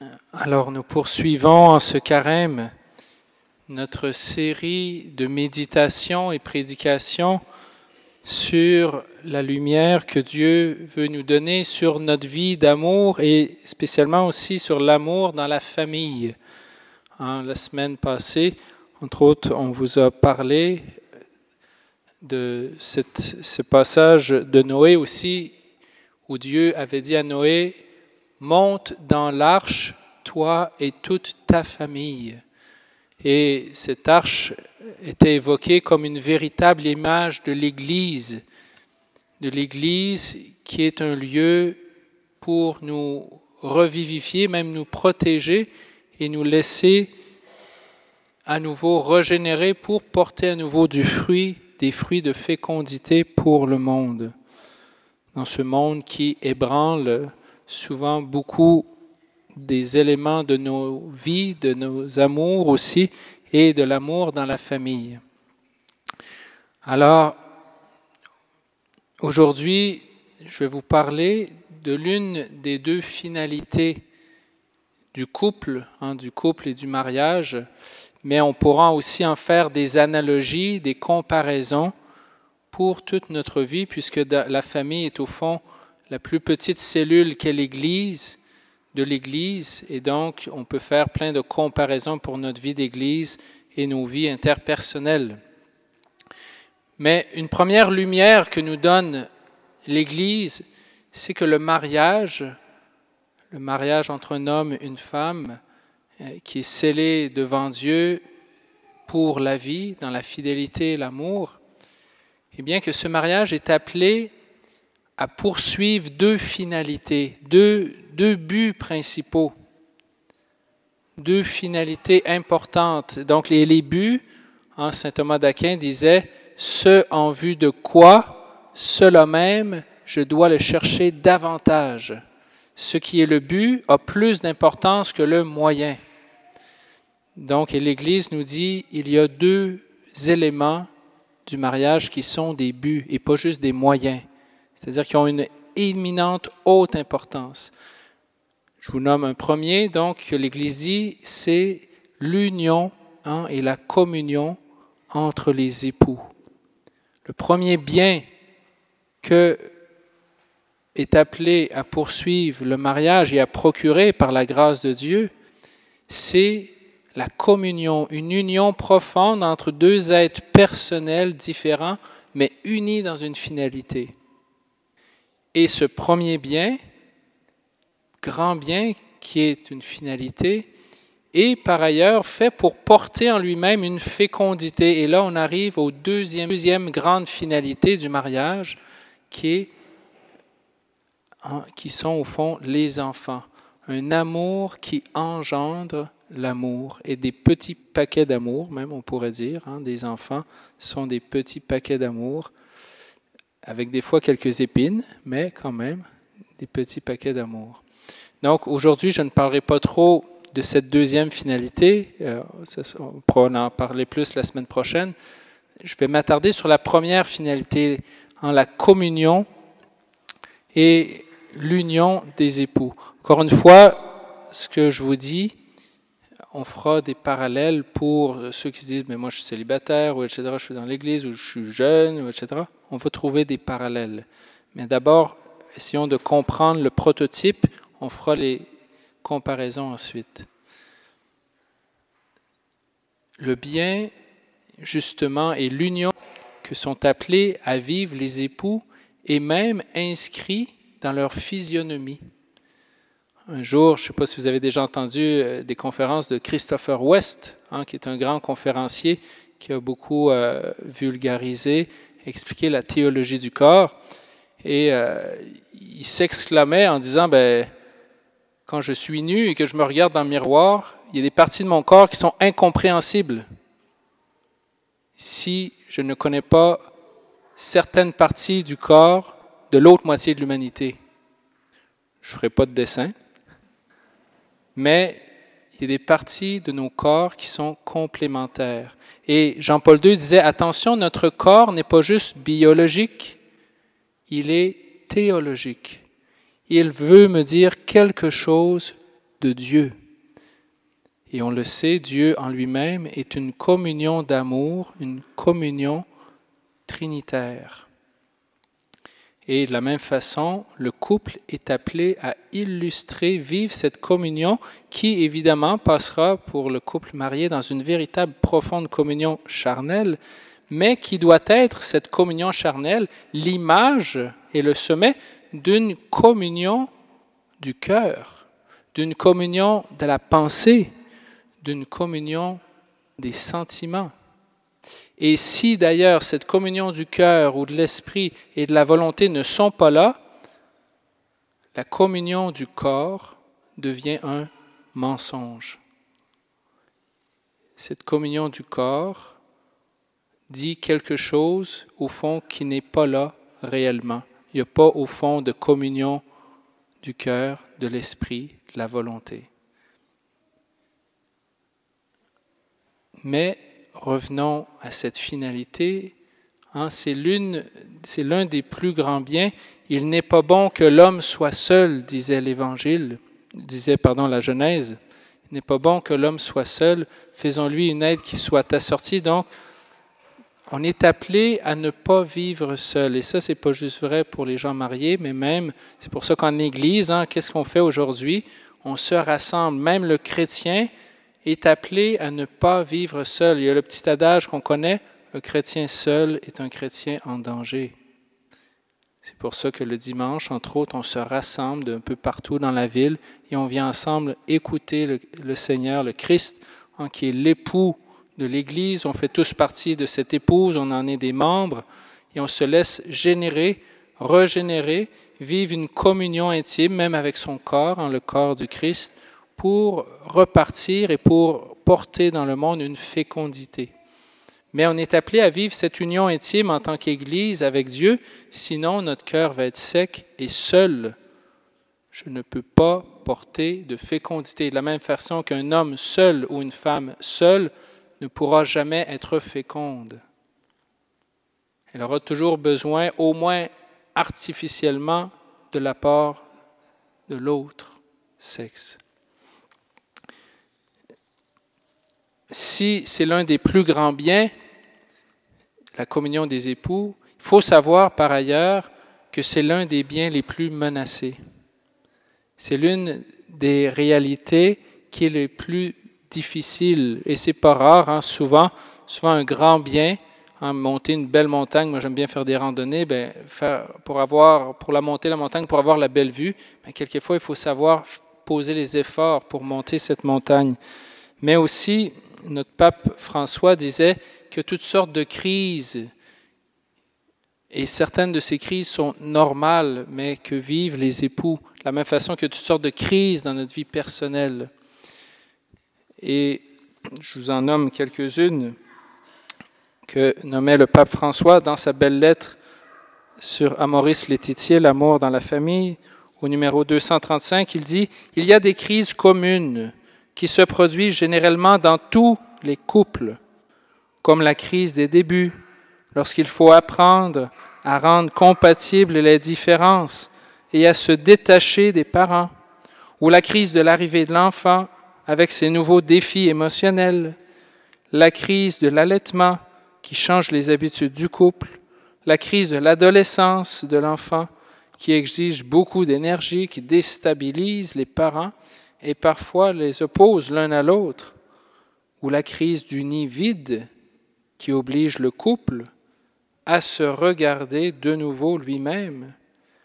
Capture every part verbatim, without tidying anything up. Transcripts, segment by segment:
Alors nous poursuivons en ce carême notre série de méditation et prédication sur la lumière que Dieu veut nous donner sur notre vie d'amour et spécialement aussi sur l'amour dans la famille. Hein, la semaine passée, entre autres, on vous a parlé de cette, ce passage de Noé aussi où Dieu avait dit à Noé « Monte dans l'arche, toi et toute ta famille ». Et cette arche était évoquée comme une véritable image de l'Église, de l'Église qui est un lieu pour nous revivifier, même nous protéger et nous laisser à nouveau régénérer pour porter à nouveau du fruit, des fruits de fécondité pour le monde. Dans ce monde qui ébranle souvent beaucoup des éléments de nos vies, de nos amours aussi, et de l'amour dans la famille. Alors, aujourd'hui, je vais vous parler de l'une des deux finalités du couple, hein, du couple et du mariage, mais on pourra aussi en faire des analogies, des comparaisons pour toute notre vie, puisque la famille est au fond la plus petite cellule qu'est l'Église, de l'Église, et donc on peut faire plein de comparaisons pour notre vie d'Église et nos vies interpersonnelles. Mais une première lumière que nous donne l'Église, c'est que le mariage, le mariage entre un homme et une femme, qui est scellé devant Dieu pour la vie, dans la fidélité et l'amour, et bien que ce mariage est appelé à poursuivre deux finalités, deux, deux buts principaux, deux finalités importantes. Donc les, les buts, hein, saint Thomas d'Aquin disait « Ce en vue de quoi, cela même, je dois le chercher davantage. Ce qui est le but a plus d'importance que le moyen. » Donc et l'Église nous dit il y a deux éléments du mariage qui sont des buts et pas juste des moyens. C'est-à-dire qu'ils ont une éminente haute importance. Je vous nomme un premier, donc, que l'Église dit, c'est l'union hein, et la communion entre les époux. Le premier bien que est appelé à poursuivre le mariage et à procurer par la grâce de Dieu, c'est la communion, une union profonde entre deux êtres personnels différents, mais unis dans une finalité. Et ce premier bien, grand bien qui est une finalité, est par ailleurs fait pour porter en lui-même une fécondité. Et là, on arrive au deuxième, deuxième grande finalité du mariage, qui est, qui sont au fond les enfants. Un amour qui engendre l'amour et des petits paquets d'amour, même on pourrait dire, hein, des enfants sont des petits paquets d'amour, avec des fois quelques épines, mais quand même des petits paquets d'amour. Donc aujourd'hui, je ne parlerai pas trop de cette deuxième finalité, euh, on pourra en parler plus la semaine prochaine. Je vais m'attarder sur la première finalité, en la communion et l'union des époux. Encore une fois, ce que je vous dis, on fera des parallèles pour ceux qui disent « mais moi je suis célibataire » ou et cetera, « je suis dans l'Église » ou « je suis jeune » ou et cetera. On va trouver des parallèles. Mais d'abord, essayons de comprendre le prototype, on fera les comparaisons ensuite. Le bien, justement, et l'union que sont appelés à vivre les époux est même inscrit dans leur physionomie. Un jour, je ne sais pas si vous avez déjà entendu des conférences de Christopher West, hein, qui est un grand conférencier qui a beaucoup euh, vulgarisé, expliqué la théologie du corps. Et euh, il s'exclamait en disant, ben, quand je suis nu et que je me regarde dans le miroir, il y a des parties de mon corps qui sont incompréhensibles. Si je ne connais pas certaines parties du corps de l'autre moitié de l'humanité, je ne ferai pas de dessin. Mais il y a des parties de nos corps qui sont complémentaires. Et Jean-Paul deux disait, attention, notre corps n'est pas juste biologique, il est théologique. Il veut me dire quelque chose de Dieu. Et on le sait, Dieu en lui-même est une communion d'amour, une communion trinitaire. Et de la même façon, le couple est appelé à illustrer, vivre cette communion qui, évidemment, passera pour le couple marié dans une véritable profonde communion charnelle, mais qui doit être, cette communion charnelle, l'image et le sommet d'une communion du cœur, d'une communion de la pensée, d'une communion des sentiments. Et si d'ailleurs cette communion du cœur ou de l'esprit et de la volonté ne sont pas là, la communion du corps devient un mensonge. Cette communion du corps dit quelque chose au fond qui n'est pas là réellement. Il n'y a pas au fond de communion du cœur, de l'esprit, de la volonté. Mais revenons à cette finalité. Hein, c'est, l'une, c'est l'un des plus grands biens. Il n'est pas bon que l'homme soit seul, disait l'Évangile, disait pardon la Genèse. Il n'est pas bon que l'homme soit seul. Faisons-lui une aide qui soit assortie. Donc, on est appelé à ne pas vivre seul. Et ça, c'est pas juste vrai pour les gens mariés, mais même, c'est pour ça qu'en Église, hein, qu'est-ce qu'on fait aujourd'hui? On se rassemble. Même le chrétien est appelé à ne pas vivre seul. Il y a le petit adage qu'on connaît, un chrétien seul est un chrétien en danger. C'est pour ça que le dimanche, entre autres, on se rassemble d'un peu partout dans la ville et on vient ensemble écouter le, le Seigneur, le Christ, hein, qui est l'époux de l'Église. On fait tous partie de cette épouse, on en est des membres et on se laisse générer, régénérer, vivre une communion intime, même avec son corps, hein, le corps du Christ, pour repartir et pour porter dans le monde une fécondité. Mais on est appelé à vivre cette union intime en tant qu'Église avec Dieu, sinon notre cœur va être sec et seul. Je ne peux pas porter de fécondité. De la même façon qu'un homme seul ou une femme seule ne pourra jamais être féconde. Elle aura toujours besoin, au moins artificiellement, de l'apport de l'autre sexe. Si c'est l'un des plus grands biens, la communion des époux, il faut savoir par ailleurs que c'est l'un des biens les plus menacés. C'est l'une des réalités qui est le plus difficile. Et c'est pas rare, hein, souvent, souvent un grand bien, hein, monter une belle montagne, moi j'aime bien faire des randonnées, ben, faire, pour, avoir, pour la monter la montagne, pour avoir la belle vue, ben, quelquefois il faut savoir poser les efforts pour monter cette montagne. Mais aussi, notre pape François disait que toutes sortes de crises, et certaines de ces crises sont normales, mais que vivent les époux, de la même façon que toutes sortes de crises dans notre vie personnelle. Et je vous en nomme quelques-unes que nommait le pape François dans sa belle lettre sur Amoris Laetitia, l'amour dans la famille, au numéro deux cent trente-cinq, il dit « Il y a des crises communes qui se produisent généralement dans tous les couples, comme la crise des débuts, lorsqu'il faut apprendre à rendre compatibles les différences et à se détacher des parents, ou la crise de l'arrivée de l'enfant avec ses nouveaux défis émotionnels, la crise de l'allaitement qui change les habitudes du couple, la crise de l'adolescence de l'enfant qui exige beaucoup d'énergie, qui déstabilise les parents et parfois les oppose l'un à l'autre, ou la crise du nid vide qui oblige le couple à se regarder de nouveau lui-même.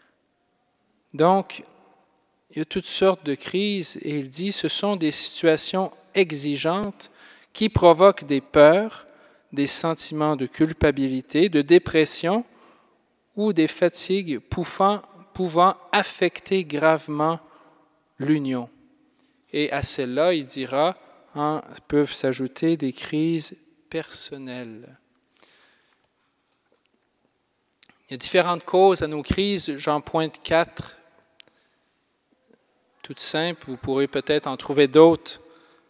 Donc, il y a toutes sortes de crises et il dit ce sont des situations exigeantes qui provoquent des peurs, des sentiments de culpabilité, de dépression ou des fatigues pouvant, pouvant affecter gravement l'union. Et à celle-là, il dira, hein, peuvent s'ajouter des crises personnelles. Il y a différentes causes à nos crises, j'en pointe quatre, toutes simples, vous pourrez peut-être en trouver d'autres.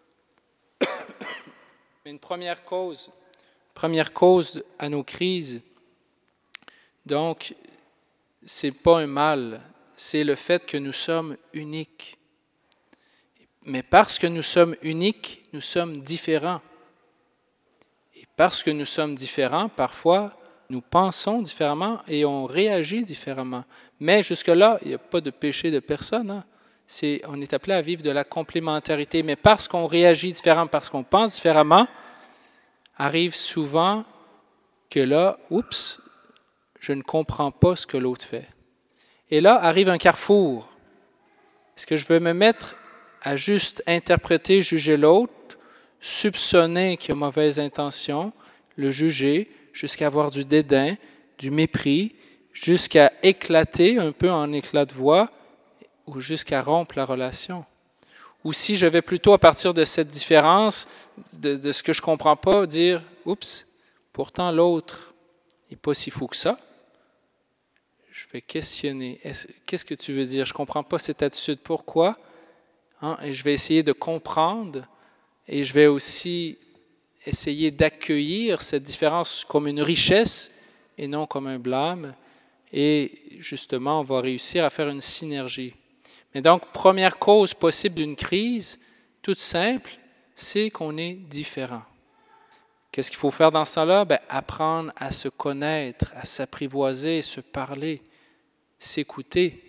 Mais une première cause, première cause à nos crises, donc, c'est pas un mal, c'est le fait que nous sommes uniques. Mais parce que nous sommes uniques, nous sommes différents. Et parce que nous sommes différents, parfois, nous pensons différemment et on réagit différemment. Mais jusque-là, il n'y a pas de péché de personne. Hein? C'est, on est appelé à vivre de la complémentarité. Mais parce qu'on réagit différemment, parce qu'on pense différemment, arrive souvent que là, oups, je ne comprends pas ce que l'autre fait. Et là, arrive un carrefour. Est-ce que je veux me mettre à juste interpréter, juger l'autre, soupçonner qu'il a mauvaise intention, le juger, jusqu'à avoir du dédain, du mépris, jusqu'à éclater un peu en éclat de voix, ou jusqu'à rompre la relation? Ou si je vais plutôt, à partir de cette différence, de, de ce que je ne comprends pas, dire « Oups, pourtant l'autre n'est pas si fou que ça. » Je vais questionner. Est-ce, qu'est-ce que tu veux dire? Je ne comprends pas cette attitude. Pourquoi? Hein? Et je vais essayer de comprendre et je vais aussi essayer d'accueillir cette différence comme une richesse et non comme un blâme. Et justement, on va réussir à faire une synergie. Mais donc, première cause possible d'une crise, toute simple, c'est qu'on est différent. Qu'est-ce qu'il faut faire dans ce temps-là? Ben, apprendre à se connaître, à s'apprivoiser, se parler, s'écouter.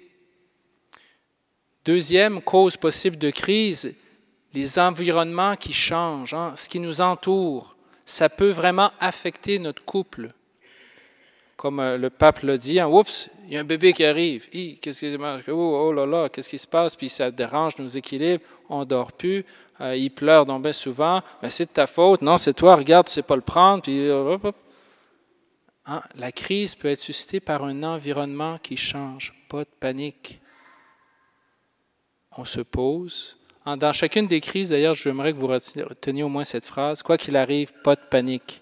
Deuxième cause possible de crise, les environnements qui changent, hein, ce qui nous entoure. Ça peut vraiment affecter notre couple. Comme le pape l'a dit, hein, oups, il y a un bébé qui arrive. Hi, qu'est-ce qui se passe? Oh, oh là là, qu'est-ce qui se passe? Puis ça dérange nos équilibres, on ne dort plus. Euh, il pleure donc bien souvent. Ben, c'est de ta faute. Non, c'est toi, regarde, tu ne sais pas le prendre. Puis, hop, hop. Hein, la crise peut être suscitée par un environnement qui change. Pas de panique. On se pose. Hein, dans chacune des crises, d'ailleurs, j'aimerais que vous reteniez au moins cette phrase. Quoi qu'il arrive, pas de panique.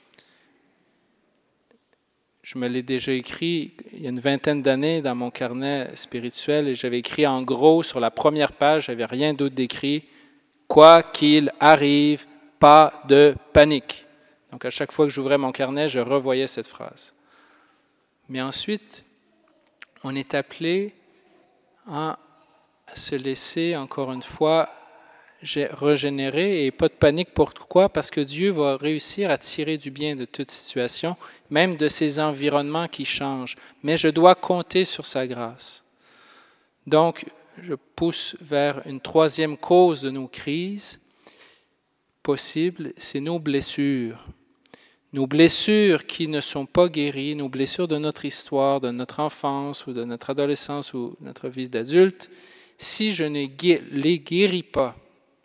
Je me l'ai déjà écrit il y a une vingtaine d'années dans mon carnet spirituel et j'avais écrit en gros sur la première page, je n'avais rien d'autre d'écrit. Quoi qu'il arrive, pas de panique. Donc à chaque fois que j'ouvrais mon carnet, je revoyais cette phrase. Mais ensuite, on est appelé à se laisser, encore une fois, régénérer et pas de panique. Pourquoi? Parce que Dieu va réussir à tirer du bien de toute situation, même de ces environnements qui changent. Mais je dois compter sur sa grâce. Donc, je pousse vers une troisième cause de nos crises possibles, c'est nos blessures. Nos blessures qui ne sont pas guéries, nos blessures de notre histoire, de notre enfance ou de notre adolescence ou notre vie d'adulte, si je ne les guéris pas.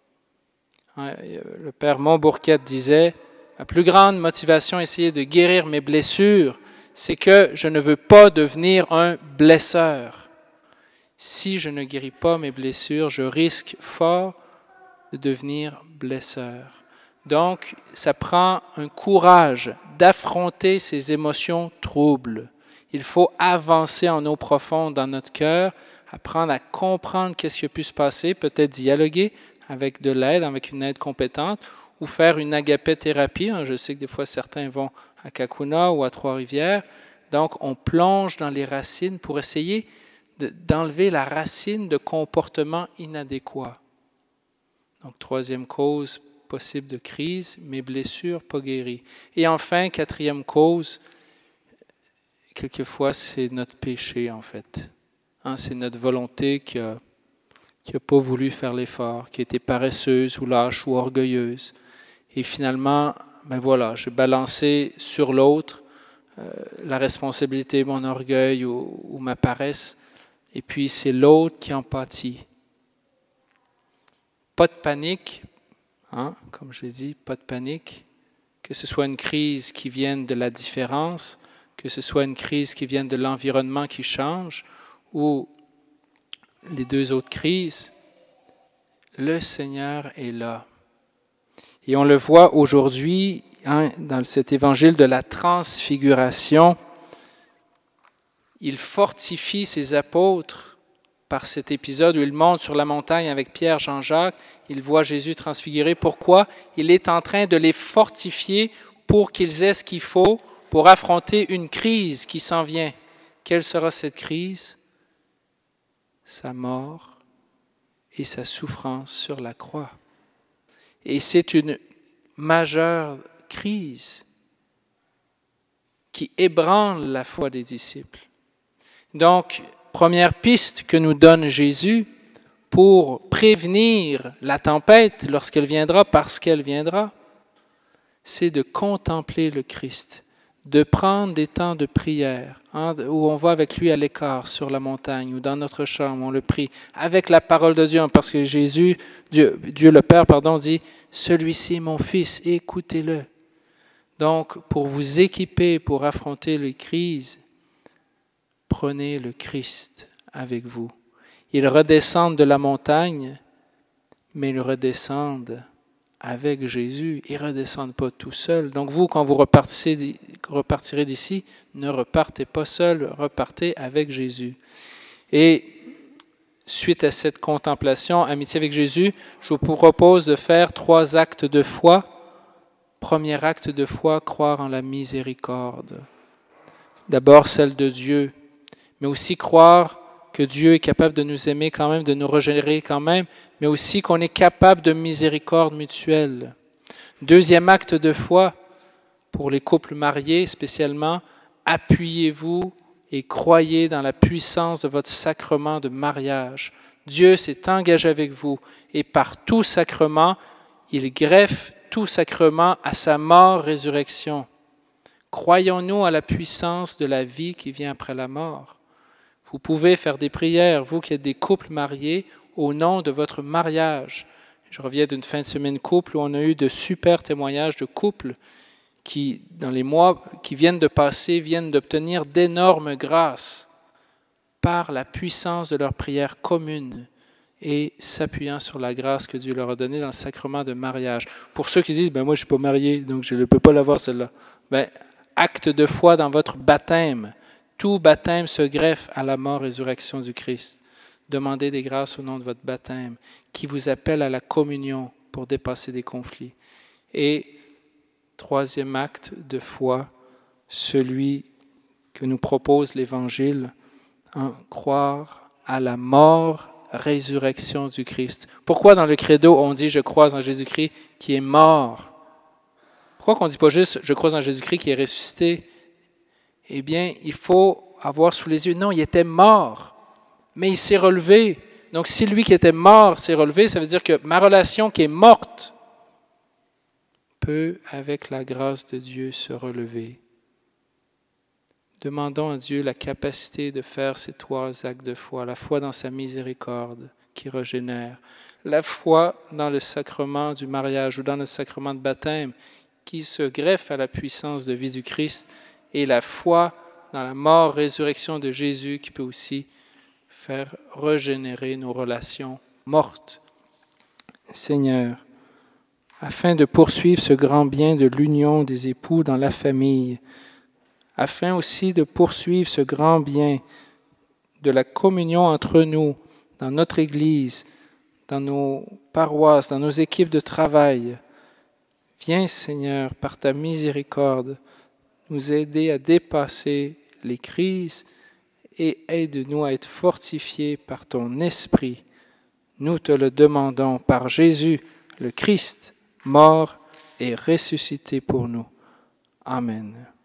Le père Montbourquette disait, ma plus grande motivation à essayer de guérir mes blessures, c'est que je ne veux pas devenir un blesseur. Si je ne guéris pas mes blessures, je risque fort de devenir blesseur. Donc, ça prend un courage d'affronter ces émotions troubles. Il faut avancer en eau profonde dans notre cœur, apprendre à comprendre qu'est-ce qui a pu se passer, peut-être dialoguer avec de l'aide, avec une aide compétente, ou faire une agapé-thérapie. Je sais que des fois, certains vont à Kakuna ou à Trois-Rivières. Donc, on plonge dans les racines pour essayer de, d'enlever la racine de comportements inadéquats. Donc, troisième cause possible de crise, mes blessures pas guéries. Et enfin, quatrième cause, quelquefois, c'est notre péché, en fait. Hein, c'est notre volonté qui a qui n'a pas voulu faire l'effort, qui était paresseuse ou lâche ou orgueilleuse. Et finalement, ben voilà, j'ai balancé sur l'autre euh, la responsabilité, mon orgueil ou, ou ma paresse, et puis c'est l'autre qui en pâtit. Pas de panique, hein, comme je l'ai dit, pas de panique, que ce soit une crise qui vienne de la différence, que ce soit une crise qui vienne de l'environnement qui change, ou les deux autres crises, le Seigneur est là. Et on le voit aujourd'hui hein, dans cet évangile de la transfiguration. Il fortifie ses apôtres par cet épisode où il monte sur la montagne avec Pierre, Jean-Jacques. Il voit Jésus transfiguré. Pourquoi? Il est en train de les fortifier pour qu'ils aient ce qu'il faut pour affronter une crise qui s'en vient. Quelle sera cette crise? Sa mort et sa souffrance sur la croix. Et c'est une majeure crise qui ébranle la foi des disciples. Donc, première piste que nous donne Jésus pour prévenir la tempête lorsqu'elle viendra, parce qu'elle viendra, c'est de contempler le Christ, de prendre des temps de prière, hein, où on va avec lui à l'écart sur la montagne ou dans notre chambre, on le prie, avec la parole de Dieu, parce que Jésus, Dieu, Dieu le Père, pardon, dit « Celui-ci est mon Fils, écoutez-le ». Donc, pour vous équiper, pour affronter les crises, prenez le Christ avec vous. Ils redescendent de la montagne, mais ils redescendent avec Jésus. Ils ne redescendent pas tout seuls. Donc vous, quand vous repartirez d'ici, ne repartez pas seuls, repartez avec Jésus. Et suite à cette contemplation, amitié avec Jésus, je vous propose de faire trois actes de foi. Premier acte de foi, croire en la miséricorde. D'abord celle de Dieu, mais aussi croire que Dieu est capable de nous aimer quand même, de nous régénérer quand même, mais aussi qu'on est capable de miséricorde mutuelle. Deuxième acte de foi, pour les couples mariés spécialement, appuyez-vous et croyez dans la puissance de votre sacrement de mariage. Dieu s'est engagé avec vous et par tout sacrement, il greffe tout sacrement à sa mort-résurrection. Croyons-nous à la puissance de la vie qui vient après la mort? Vous pouvez faire des prières, vous qui êtes des couples mariés, au nom de votre mariage. Je reviens d'une fin de semaine couple où on a eu de super témoignages de couples qui, dans les mois qui viennent de passer, viennent d'obtenir d'énormes grâces par la puissance de leur prière commune et s'appuyant sur la grâce que Dieu leur a donnée dans le sacrement de mariage. Pour ceux qui disent, ben moi je ne suis pas marié, donc je ne peux pas l'avoir celle-là. Ben, acte de foi dans votre baptême. Tout baptême se greffe à la mort-résurrection du Christ. Demandez des grâces au nom de votre baptême, qui vous appelle à la communion pour dépasser des conflits. Et troisième acte de foi, celui que nous propose l'Évangile, hein, croire à la mort-résurrection du Christ. Pourquoi dans le credo on dit « Je crois en Jésus-Christ qui est mort ». Pourquoi qu'on ne dit pas juste « Je crois en Jésus-Christ qui est ressuscité ». Eh bien, il faut avoir sous les yeux, non, il était mort, mais il s'est relevé. Donc, si lui qui était mort s'est relevé, ça veut dire que ma relation qui est morte peut, avec la grâce de Dieu, se relever. Demandons à Dieu la capacité de faire ces trois actes de foi, la foi dans sa miséricorde qui régénère, la foi dans le sacrement du mariage ou dans le sacrement de baptême qui se greffe à la puissance de vie du Christ, et la foi dans la mort-résurrection de Jésus qui peut aussi faire régénérer nos relations mortes. Seigneur, afin de poursuivre ce grand bien de l'union des époux dans la famille, afin aussi de poursuivre ce grand bien de la communion entre nous, dans notre Église, dans nos paroisses, dans nos équipes de travail, viens, Seigneur, par ta miséricorde, nous aider à dépasser les crises et aide-nous à être fortifiés par ton esprit. Nous te le demandons par Jésus, le Christ, mort et ressuscité pour nous. Amen.